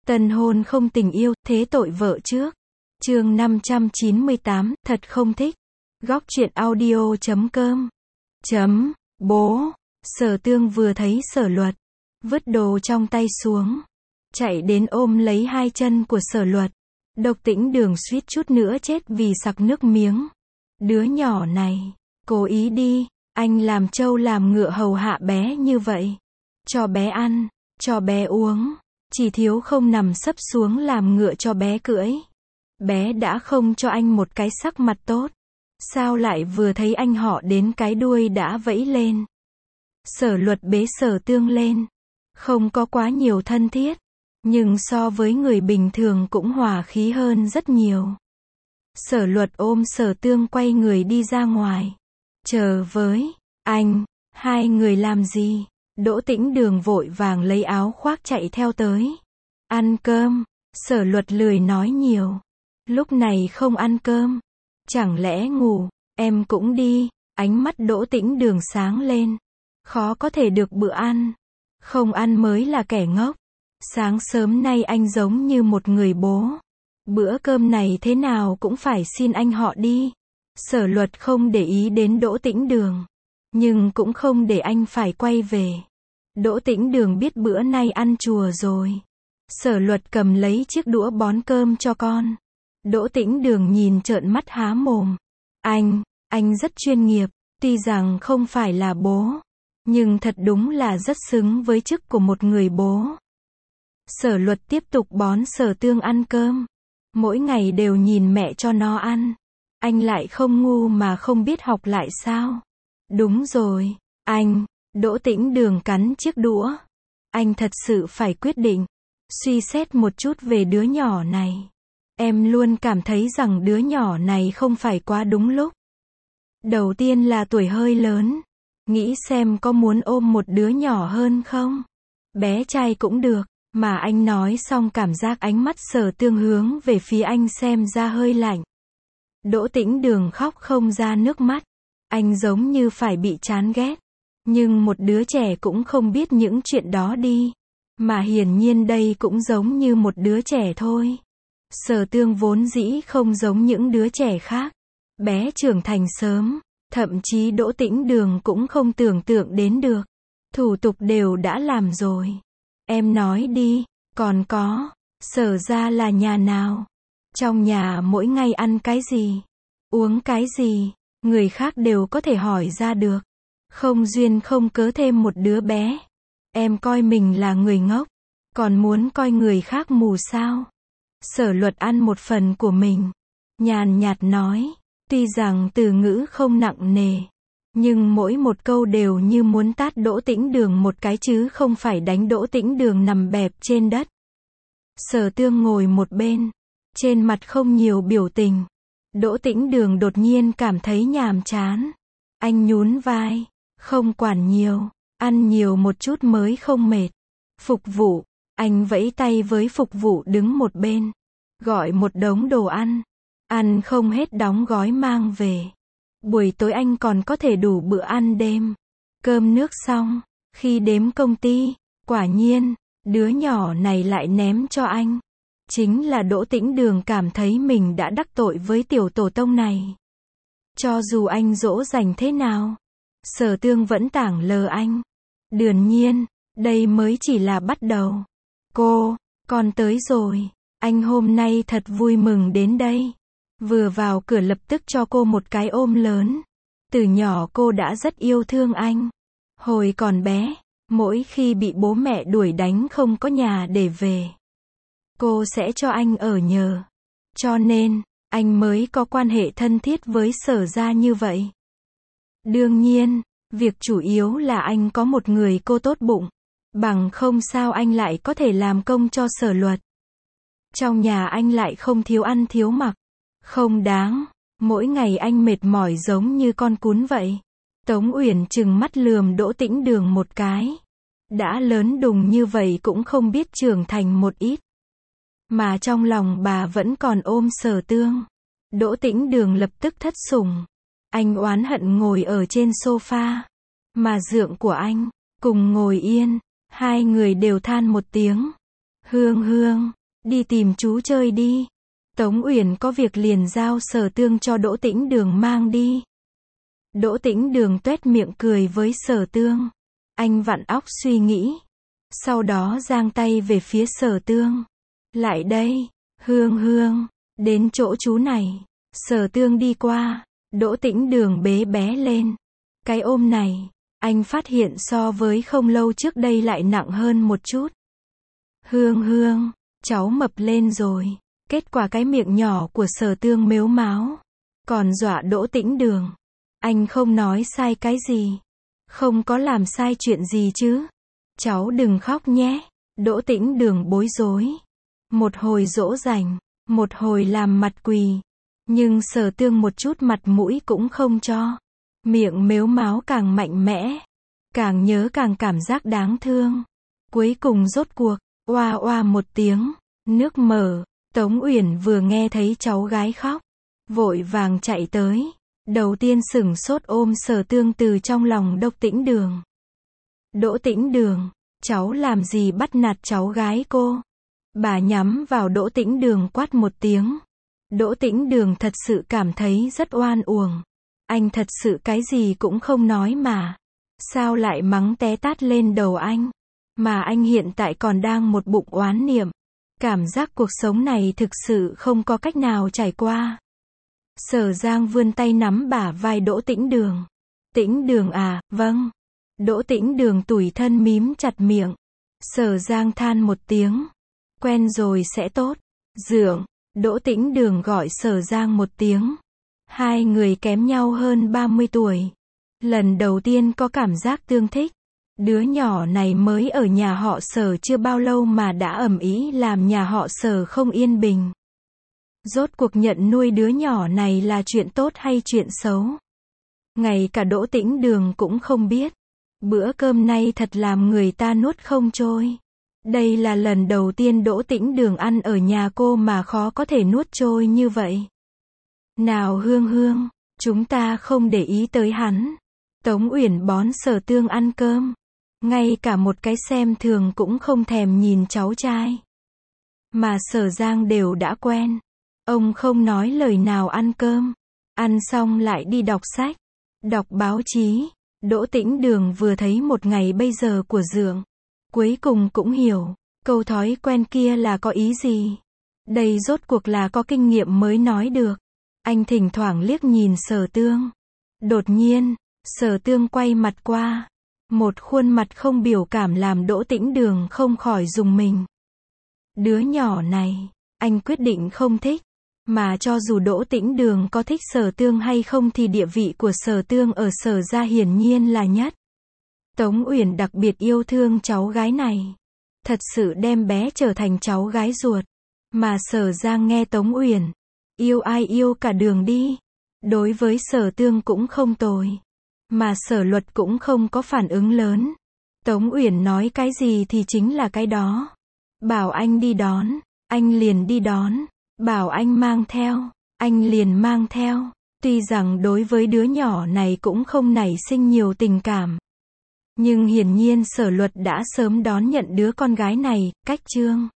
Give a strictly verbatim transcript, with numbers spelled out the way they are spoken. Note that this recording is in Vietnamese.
Tân hôn không tình yêu, thế tội vợ trước. Chương năm trăm chín mươi tám, thật không thích. Góc truyện audio chấm com. Chấm, bố. Sở Tương vừa thấy Sở Luật, vứt đồ trong tay xuống, chạy đến ôm lấy hai chân của Sở Luật. Độc Tĩnh Đường suýt chút nữa chết vì sặc nước miếng. Đứa nhỏ này, cố ý đi, anh làm trâu làm ngựa hầu hạ bé như vậy. Cho bé ăn, cho bé uống, chỉ thiếu không nằm sấp xuống làm ngựa cho bé cưỡi. Bé đã không cho anh một cái sắc mặt tốt, sao lại vừa thấy anh họ đến cái đuôi đã vẫy lên. Sở Luật bế Sở Tương lên, không có quá nhiều thân thiết, nhưng so với người bình thường cũng hòa khí hơn rất nhiều. Sở Luật ôm Sở Tương quay người đi ra ngoài. Chờ với, anh, hai người làm gì? Đỗ Tĩnh Đường vội vàng lấy áo khoác chạy theo tới. Ăn cơm. Sở Luật lười nói nhiều. Lúc này không ăn cơm, chẳng lẽ ngủ? Em cũng đi. Ánh mắt Đỗ Tĩnh Đường sáng lên. Khó có thể được bữa ăn, không ăn mới là kẻ ngốc. Sáng sớm nay anh giống như một người bố. Bữa cơm này thế nào cũng phải xin anh họ đi. Sở Luật không để ý đến Đỗ Tĩnh Đường, nhưng cũng không để anh phải quay về. Đỗ Tĩnh Đường biết bữa nay ăn chùa rồi. Sở Luật cầm lấy chiếc đũa bón cơm cho con. Đỗ Tĩnh Đường nhìn trợn mắt há mồm. Anh, anh rất chuyên nghiệp, tuy rằng không phải là bố, nhưng thật đúng là rất xứng với chức của một người bố. Sở Luật tiếp tục bón Sở Tương ăn cơm. Mỗi ngày đều nhìn mẹ cho nó ăn. Anh lại không ngu mà không biết học lại sao? Đúng rồi, anh. Đỗ Tĩnh Đường cắn chiếc đũa. Anh thật sự phải quyết định, suy xét một chút về đứa nhỏ này. Em luôn cảm thấy rằng đứa nhỏ này không phải quá đúng lúc. Đầu tiên là tuổi hơi lớn. Nghĩ xem có muốn ôm một đứa nhỏ hơn không? Bé trai cũng được. Mà anh nói xong cảm giác ánh mắt Sở Tương hướng về phía anh xem ra hơi lạnh. Đỗ Tĩnh Đường khóc không ra nước mắt. Anh giống như phải bị chán ghét. Nhưng một đứa trẻ cũng không biết những chuyện đó đi. Mà hiển nhiên đây cũng giống như một đứa trẻ thôi. Sở Tương vốn dĩ không giống những đứa trẻ khác. Bé trưởng thành sớm. Thậm chí Đỗ Tĩnh Đường cũng không tưởng tượng đến được. Thủ tục đều đã làm rồi. Em nói đi, còn có, Sở ra là nhà nào? Trong nhà mỗi ngày ăn cái gì? Uống cái gì? Người khác đều có thể hỏi ra được. Không duyên không cớ thêm một đứa bé. Em coi mình là người ngốc, còn muốn coi người khác mù sao? Sở Luật ăn một phần của mình, nhàn nhạt nói, tuy rằng từ ngữ không nặng nề, nhưng mỗi một câu đều như muốn tát Đỗ Tĩnh Đường một cái chứ không phải đánh Đỗ Tĩnh Đường nằm bẹp trên đất. Sở Tương ngồi một bên, trên mặt không nhiều biểu tình. Đỗ Tĩnh Đường đột nhiên cảm thấy nhàm chán. Anh nhún vai, không quản nhiều, ăn nhiều một chút mới không mệt. Phục vụ, anh vẫy tay với phục vụ đứng một bên, gọi một đống đồ ăn. Ăn không hết đóng gói mang về. Buổi tối anh còn có thể đủ bữa ăn đêm. Cơm nước xong, khi đếm công ty, quả nhiên, đứa nhỏ này lại ném cho anh. Chính là Đỗ Tĩnh Đường cảm thấy mình đã đắc tội với tiểu tổ tông này. Cho dù anh dỗ dành thế nào, Sở Tương vẫn tảng lờ anh. Đương nhiên, đây mới chỉ là bắt đầu. Cô, con tới rồi. Anh hôm nay thật vui mừng đến đây. Vừa vào cửa lập tức cho cô một cái ôm lớn. Từ nhỏ cô đã rất yêu thương anh. Hồi còn bé, mỗi khi bị bố mẹ đuổi đánh không có nhà để về, cô sẽ cho anh ở nhờ. Cho nên, anh mới có quan hệ thân thiết với Sở ra như vậy. Đương nhiên, việc chủ yếu là anh có một người cô tốt bụng. Bằng không sao anh lại có thể làm công cho Sở Luật. Trong nhà anh lại không thiếu ăn thiếu mặc. Không đáng, mỗi ngày anh mệt mỏi giống như con cún vậy. Tống Uyển trừng mắt lườm Đỗ Tĩnh Đường một cái. Đã lớn đùng như vậy cũng không biết trưởng thành một ít. Mà trong lòng bà vẫn còn ôm Sở Tương. Đỗ Tĩnh Đường lập tức thất sủng. Anh oán hận ngồi ở trên sofa. Mà dượng của anh, cùng ngồi yên, hai người đều than một tiếng. Hương hương, đi tìm chú chơi đi. Tống Uyển có việc liền giao Sở Tương cho Đỗ Tĩnh Đường mang đi. Đỗ Tĩnh Đường tuét miệng cười với Sở Tương. Anh vặn óc suy nghĩ. Sau đó giang tay về phía Sở Tương. Lại đây, Hương Hương, đến chỗ chú này. Sở Tương đi qua, Đỗ Tĩnh Đường bế bé lên. Cái ôm này, anh phát hiện so với không lâu trước đây lại nặng hơn một chút. Hương Hương, cháu mập lên rồi. Kết quả cái miệng nhỏ của Sở Tương mếu máo. Còn dọa Đỗ Tĩnh Đường. Anh không nói sai cái gì. Không có làm sai chuyện gì chứ. Cháu đừng khóc nhé. Đỗ Tĩnh Đường bối rối. Một hồi dỗ dành, một hồi làm mặt quỳ. Nhưng Sở Tương một chút mặt mũi cũng không cho. Miệng mếu máo càng mạnh mẽ. Càng nhớ càng cảm giác đáng thương. Cuối cùng rốt cuộc, oa oa một tiếng, nước mở. Tống Uyển vừa nghe thấy cháu gái khóc, vội vàng chạy tới. Đầu tiên sửng sốt ôm Sở Tương từ trong lòng Đỗ Tĩnh Đường. Đỗ Tĩnh Đường, cháu làm gì bắt nạt cháu gái cô? Bà nhắm vào Đỗ Tĩnh Đường quát một tiếng. Đỗ Tĩnh Đường thật sự cảm thấy rất oan uổng. Anh thật sự cái gì cũng không nói mà. Sao lại mắng té tát lên đầu anh? Mà anh hiện tại còn đang một bụng oán niệm. Cảm giác cuộc sống này thực sự không có cách nào trải qua. Sở Giang vươn tay nắm bả vai Đỗ Tĩnh Đường. Tĩnh Đường à, vâng. Đỗ Tĩnh Đường tủi thân mím chặt miệng. Sở Giang than một tiếng. Quen rồi sẽ tốt. Dượng. Đỗ Tĩnh Đường gọi Sở Giang một tiếng. Hai người kém nhau hơn ba mươi tuổi. Lần đầu tiên có cảm giác tương thích. Đứa nhỏ này mới ở nhà họ Sở chưa bao lâu mà đã ầm ĩ làm nhà họ Sở không yên bình. Rốt cuộc nhận nuôi đứa nhỏ này là chuyện tốt hay chuyện xấu? Ngay cả Đỗ Tĩnh Đường cũng không biết. Bữa cơm nay thật làm người ta nuốt không trôi. Đây là lần đầu tiên Đỗ Tĩnh Đường ăn ở nhà cô mà khó có thể nuốt trôi như vậy. Nào Hương Hương, chúng ta không để ý tới hắn. Tống Uyển bón Sở Tương ăn cơm. Ngay cả một cái xem thường cũng không thèm nhìn cháu trai. Mà Sở Giang đều đã quen. Ông không nói lời nào ăn cơm. Ăn xong lại đi đọc sách. Đọc báo chí. Đỗ Tĩnh Đường vừa thấy một ngày bây giờ của Dượng. Cuối cùng cũng hiểu. Câu thói quen kia là có ý gì. Đây rốt cuộc là có kinh nghiệm mới nói được. Anh thỉnh thoảng liếc nhìn Sở Tương. Đột nhiên, Sở Tương quay mặt qua. Một khuôn mặt không biểu cảm làm Đỗ Tĩnh Đường không khỏi rùng mình. Đứa nhỏ này, anh quyết định không thích. Mà cho dù Đỗ Tĩnh Đường có thích Sở Tương hay không thì địa vị của Sở Tương ở Sở gia hiển nhiên là nhất. Tống Uyển đặc biệt yêu thương cháu gái này. Thật sự đem bé trở thành cháu gái ruột. Mà Sở Giang nghe Tống Uyển. Yêu ai yêu cả đường đi. Đối với Sở Tương cũng không tồi. Mà Sở Luật cũng không có phản ứng lớn. Tống Uyển nói cái gì thì chính là cái đó. Bảo anh đi đón, anh liền đi đón. Bảo anh mang theo, anh liền mang theo. Tuy rằng đối với đứa nhỏ này cũng không nảy sinh nhiều tình cảm. Nhưng hiển nhiên Sở Luật đã sớm đón nhận đứa con gái này, cách chương.